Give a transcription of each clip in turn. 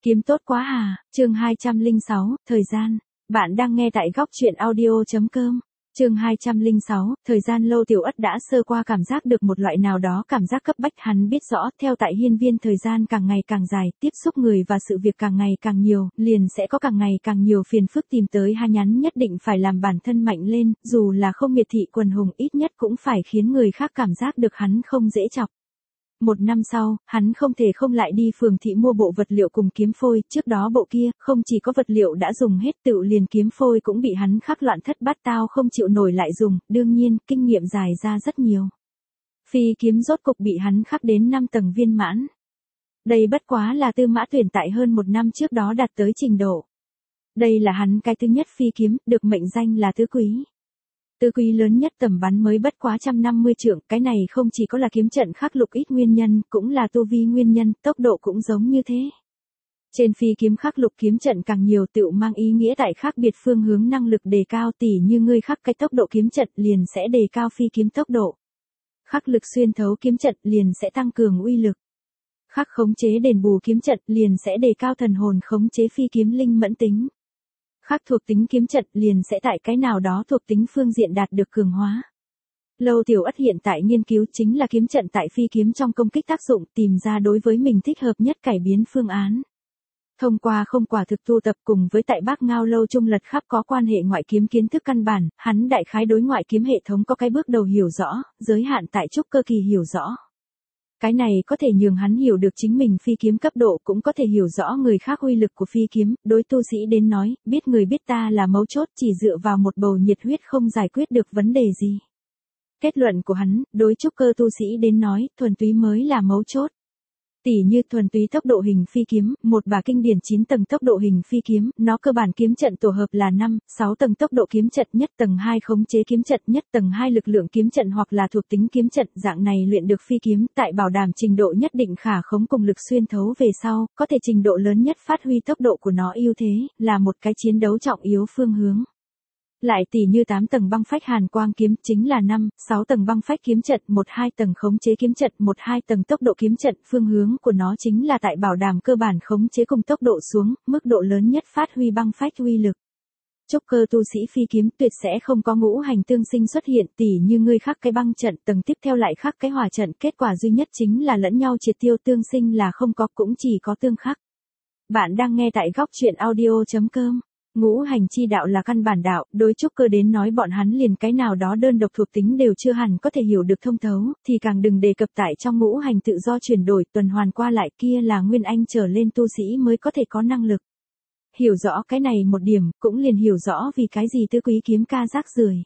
Kiếm tốt quá à, chương 206, thời gian. Bạn đang nghe tại góc truyện audio.com. Chương 206, thời gian Lâu Tiểu Ất đã sơ qua cảm giác được một loại nào đó cảm giác cấp bách, hắn biết rõ, theo tại hiên viên thời gian càng ngày càng dài, tiếp xúc người và sự việc càng ngày càng nhiều, liền sẽ có càng ngày càng nhiều phiền phức tìm tới hắn, nhất định phải làm bản thân mạnh lên, dù là không miệt thị quần hùng, ít nhất cũng phải khiến người khác cảm giác được hắn không dễ chọc. Một năm sau, hắn không thể không lại đi phường thị mua bộ vật liệu cùng kiếm phôi, trước đó bộ kia, không chỉ có vật liệu đã dùng hết, tự liền kiếm phôi cũng bị hắn khắc loạn thất bát tao không chịu nổi lại dùng, đương nhiên, kinh nghiệm dài ra rất nhiều. Phi kiếm rốt cục bị hắn khắc đến 5 tầng viên mãn. Đây bất quá là Tư Mã Tuyển tại hơn một năm trước đó đạt tới trình độ. Đây là hắn cái thứ nhất phi kiếm, được mệnh danh là tứ quý. Tứ quý lớn nhất tầm bắn mới bất quá 150 trượng, cái này không chỉ có là kiếm trận khắc lục ít nguyên nhân, cũng là tu vi nguyên nhân, tốc độ cũng giống như thế. Trên phi kiếm khắc lục kiếm trận càng nhiều tựu mang ý nghĩa tại khác biệt phương hướng năng lực đề cao, tỉ như ngươi khắc cái tốc độ kiếm trận liền sẽ đề cao phi kiếm tốc độ. Khắc lực xuyên thấu kiếm trận liền sẽ tăng cường uy lực. Khắc khống chế đền bù kiếm trận liền sẽ đề cao thần hồn khống chế phi kiếm linh mẫn tính. Khắc thuộc tính kiếm trận liền sẽ tại cái nào đó thuộc tính phương diện đạt được cường hóa. Lâu Tiểu Ất hiện tại nghiên cứu chính là kiếm trận tại phi kiếm trong công kích tác dụng, tìm ra đối với mình thích hợp nhất cải biến phương án. Thông qua không quả thực tu tập cùng với tại Bác Ngao Lâu trung lật khắp có quan hệ ngoại kiếm kiến thức căn bản, hắn đại khái đối ngoại kiếm hệ thống có cái bước đầu hiểu rõ, giới hạn tại trúc cơ kỳ hiểu rõ. Cái này có thể nhường hắn hiểu được chính mình phi kiếm cấp độ, cũng có thể hiểu rõ người khác uy lực của phi kiếm, đối tu sĩ đến nói, biết người biết ta là mấu chốt, chỉ dựa vào một bầu nhiệt huyết không giải quyết được vấn đề gì. Kết luận của hắn, đối trúc cơ tu sĩ đến nói, thuần túy mới là mấu chốt. Tỉ như thuần túy tốc độ hình phi kiếm, một bả kinh điển 9 tầng tốc độ hình phi kiếm, nó cơ bản kiếm trận tổ hợp là 5, 6 tầng tốc độ kiếm trận, nhất tầng 2 khống chế kiếm trận, nhất tầng 2 lực lượng kiếm trận hoặc là thuộc tính kiếm trận, dạng này luyện được phi kiếm, tại bảo đảm trình độ nhất định khả khống cùng lực xuyên thấu về sau, có thể trình độ lớn nhất phát huy tốc độ của nó ưu thế, là một cái chiến đấu trọng yếu phương hướng. Lại tỉ như 8 tầng băng phách hàn quang kiếm chính là 5, 6 tầng băng phách kiếm trận, 1-2 tầng khống chế kiếm trận, 1-2 tầng tốc độ kiếm trận, phương hướng của nó chính là tại bảo đảm cơ bản khống chế cùng tốc độ xuống, mức độ lớn nhất phát huy băng phách uy lực. Trúc cơ tu sĩ phi kiếm tuyệt sẽ không có ngũ hành tương sinh xuất hiện, tỉ như ngươi khắc cái băng trận, tầng tiếp theo lại khắc cái hỏa trận, kết quả duy nhất chính là lẫn nhau triệt tiêu, tương sinh là không có, cũng chỉ có tương khắc. Bạn đang nghe tại góc truyện audio.com. Ngũ hành chi đạo là căn bản đạo, đối trúc cơ đến nói bọn hắn liền cái nào đó đơn độc thuộc tính đều chưa hẳn có thể hiểu được thông thấu, thì càng đừng đề cập tại trong ngũ hành tự do chuyển đổi, tuần hoàn qua lại, kia là nguyên anh trở lên tu sĩ mới có thể có năng lực. Hiểu rõ cái này một điểm, cũng liền hiểu rõ vì cái gì tứ quý kiếm ca rác rưởi.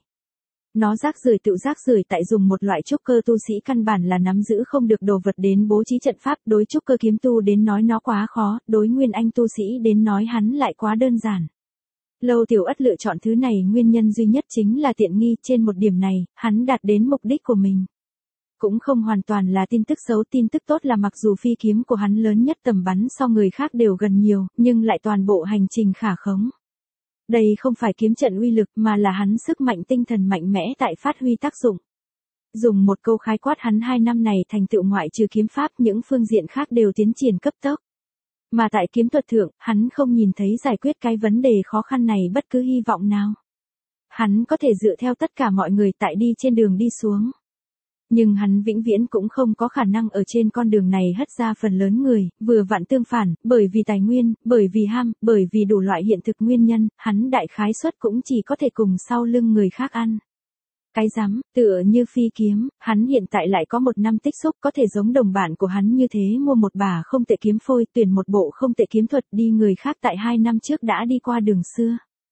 Nó rác rưởi tự rác rưởi tại dùng một loại trúc cơ tu sĩ căn bản là nắm giữ không được đồ vật đến bố trí trận pháp, đối trúc cơ kiếm tu đến nói nó quá khó, đối nguyên anh tu sĩ đến nói hắn lại quá đơn giản. Lâu Tiểu Ất lựa chọn thứ này nguyên nhân duy nhất chính là tiện nghi, trên một điểm này, hắn đạt đến mục đích của mình. Cũng không hoàn toàn là tin tức xấu, tin tức tốt là mặc dù phi kiếm của hắn lớn nhất tầm bắn so người khác đều gần nhiều, nhưng lại toàn bộ hành trình khả khống. Đây không phải kiếm trận uy lực mà là hắn sức mạnh tinh thần mạnh mẽ tại phát huy tác dụng. Dùng một câu khái quát, hắn 2 năm này thành tựu ngoại trừ kiếm pháp, những phương diện khác đều tiến triển cấp tốc. Mà tại kiếm thuật thượng, hắn không nhìn thấy giải quyết cái vấn đề khó khăn này bất cứ hy vọng nào. Hắn có thể dựa theo tất cả mọi người tại đi trên đường đi xuống. Nhưng hắn vĩnh viễn cũng không có khả năng ở trên con đường này hất ra phần lớn người, vừa vặn tương phản, bởi vì tài nguyên, bởi vì ham, bởi vì đủ loại hiện thực nguyên nhân, hắn đại khái suất cũng chỉ có thể cùng sau lưng người khác ăn. Cái rắm, tựa như phi kiếm, hắn hiện tại lại có 1 năm tích xúc, có thể giống đồng bạn của hắn như thế mua một bả không tệ kiếm phôi, tuyển một bộ không tệ kiếm thuật, đi người khác tại 2 năm trước đã đi qua đường xưa.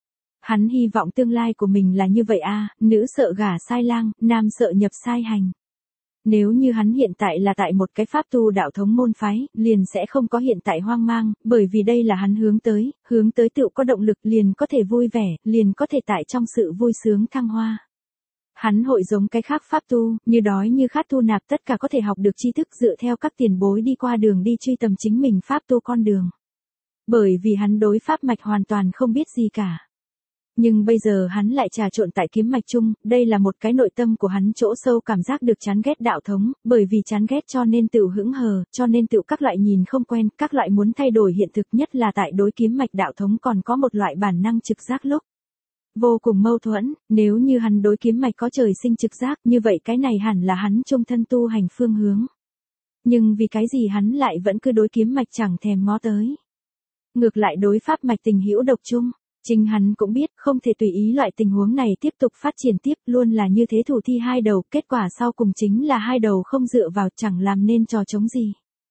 Hắn hy vọng tương lai của mình là như vậy a, nữ sợ gả sai lang, nam sợ nhập sai hành. Nếu như hắn hiện tại là tại một cái pháp tu đạo thống môn phái, liền sẽ không có hiện tại hoang mang, bởi vì đây là hắn hướng tới tựu có động lực, liền có thể vui vẻ, liền có thể tại trong sự vui sướng thăng hoa. Hắn hội giống cái khác pháp tu, như đói như khát thu nạp tất cả có thể học được tri thức, dựa theo các tiền bối đi qua đường đi truy tầm chính mình pháp tu con đường. Bởi vì hắn đối pháp mạch hoàn toàn không biết gì cả. Nhưng bây giờ hắn lại trà trộn tại kiếm mạch chung, đây là một cái nội tâm của hắn chỗ sâu cảm giác được chán ghét đạo thống, bởi vì chán ghét cho nên tự hững hờ, cho nên tự các loại nhìn không quen, các loại muốn thay đổi hiện thực, nhất là tại đối kiếm mạch đạo thống còn có một loại bản năng trực giác lúc. Vô cùng mâu thuẫn, nếu như hắn đối kiếm mạch có trời sinh trực giác, như vậy cái này hẳn là hắn chung thân tu hành phương hướng. Nhưng vì cái gì hắn lại vẫn cứ đối kiếm mạch chẳng thèm ngó tới. Ngược lại đối pháp mạch tình hữu độc chung. Chính hắn cũng biết không thể tùy ý loại tình huống này tiếp tục phát triển tiếp, luôn là như thế thủ thi hai đầu, kết quả sau cùng chính là hai đầu không dựa vào, chẳng làm nên trò chống gì.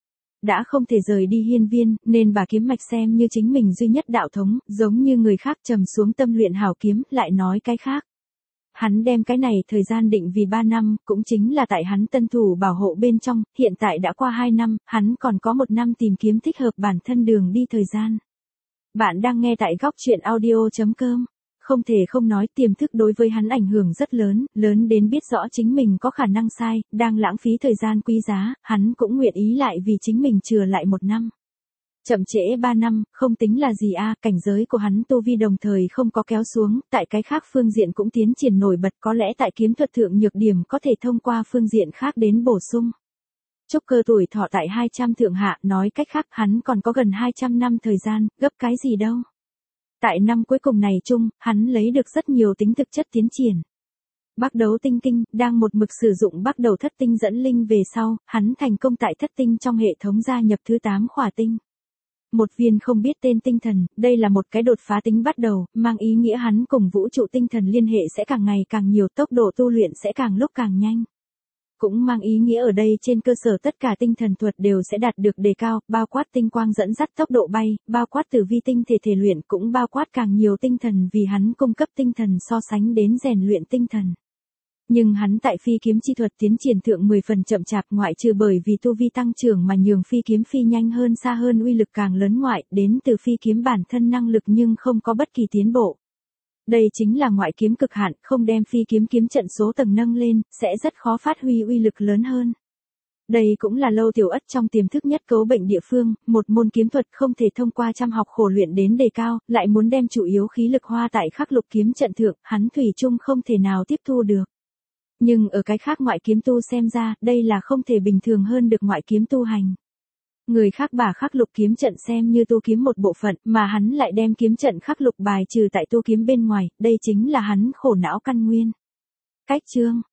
Đã không thể rời đi hiên viên, nên bà kiếm mạch xem như chính mình duy nhất đạo thống, giống như người khác trầm xuống tâm luyện hảo kiếm, lại nói cái khác. Hắn đem cái này thời gian định vì 3 năm, cũng chính là tại hắn tân thủ bảo hộ bên trong, hiện tại đã qua 2 năm, hắn còn có 1 năm tìm kiếm thích hợp bản thân đường đi thời gian. Bạn đang nghe tại góc chuyện audio.com. Không thể không nói tiềm thức đối với hắn ảnh hưởng rất lớn, lớn đến biết rõ chính mình có khả năng sai, đang lãng phí thời gian quý giá, hắn cũng nguyện ý lại vì chính mình chừa lại 1 năm. Chậm trễ 3 năm, không tính là gì cảnh giới của hắn tu vi đồng thời không có kéo xuống, tại cái khác phương diện cũng tiến triển nổi bật, có lẽ tại kiếm thuật thượng nhược điểm có thể thông qua phương diện khác đến bổ sung. Trúc cơ tuổi thọ tại 200 thượng hạ, nói cách khác hắn còn có gần 200 năm thời gian, gấp cái gì đâu. Tại năm cuối cùng này chung, hắn lấy được rất nhiều tính thực chất tiến triển. Bắc đấu tinh kinh, đang một mực sử dụng bắc đầu thất tinh dẫn linh về sau, hắn thành công tại thất tinh trong hệ thống gia nhập thứ 8 khỏa tinh. Một viên không biết tên tinh thần, đây là một cái đột phá tính bắt đầu, mang ý nghĩa hắn cùng vũ trụ tinh thần liên hệ sẽ càng ngày càng nhiều, tốc độ tu luyện sẽ càng lúc càng nhanh. Cũng mang ý nghĩa ở đây trên cơ sở tất cả tinh thần thuật đều sẽ đạt được đề cao, bao quát tinh quang dẫn dắt tốc độ bay, bao quát tử vi tinh thể thể luyện, cũng bao quát càng nhiều tinh thần vì hắn cung cấp tinh thần so sánh đến rèn luyện tinh thần. Nhưng hắn tại phi kiếm chi thuật tiến triển thượng 10 phần chậm chạp, ngoại trừ bởi vì tu vi tăng trưởng mà nhường phi kiếm phi nhanh hơn xa hơn uy lực càng lớn ngoại, đến từ phi kiếm bản thân năng lực nhưng không có bất kỳ tiến bộ. Đây chính là ngoại kiếm cực hạn, không đem phi kiếm kiếm trận số tầng nâng lên, sẽ rất khó phát huy uy lực lớn hơn. Đây cũng là Lâu Tiểu Ất trong tiềm thức nhất cấu bệnh địa phương, một môn kiếm thuật không thể thông qua chăm học khổ luyện đến đề cao, lại muốn đem chủ yếu khí lực hoa tại khắc lục kiếm trận thượng, hắn thủy chung không thể nào tiếp thu được. Nhưng ở cái khác ngoại kiếm tu xem ra, đây là không thể bình thường hơn được ngoại kiếm tu hành. Người khác bà khắc lục kiếm trận xem như tu kiếm một bộ phận, mà hắn lại đem kiếm trận khắc lục bài trừ tại tu kiếm bên ngoài, đây chính là hắn khổ não căn nguyên. Cách chương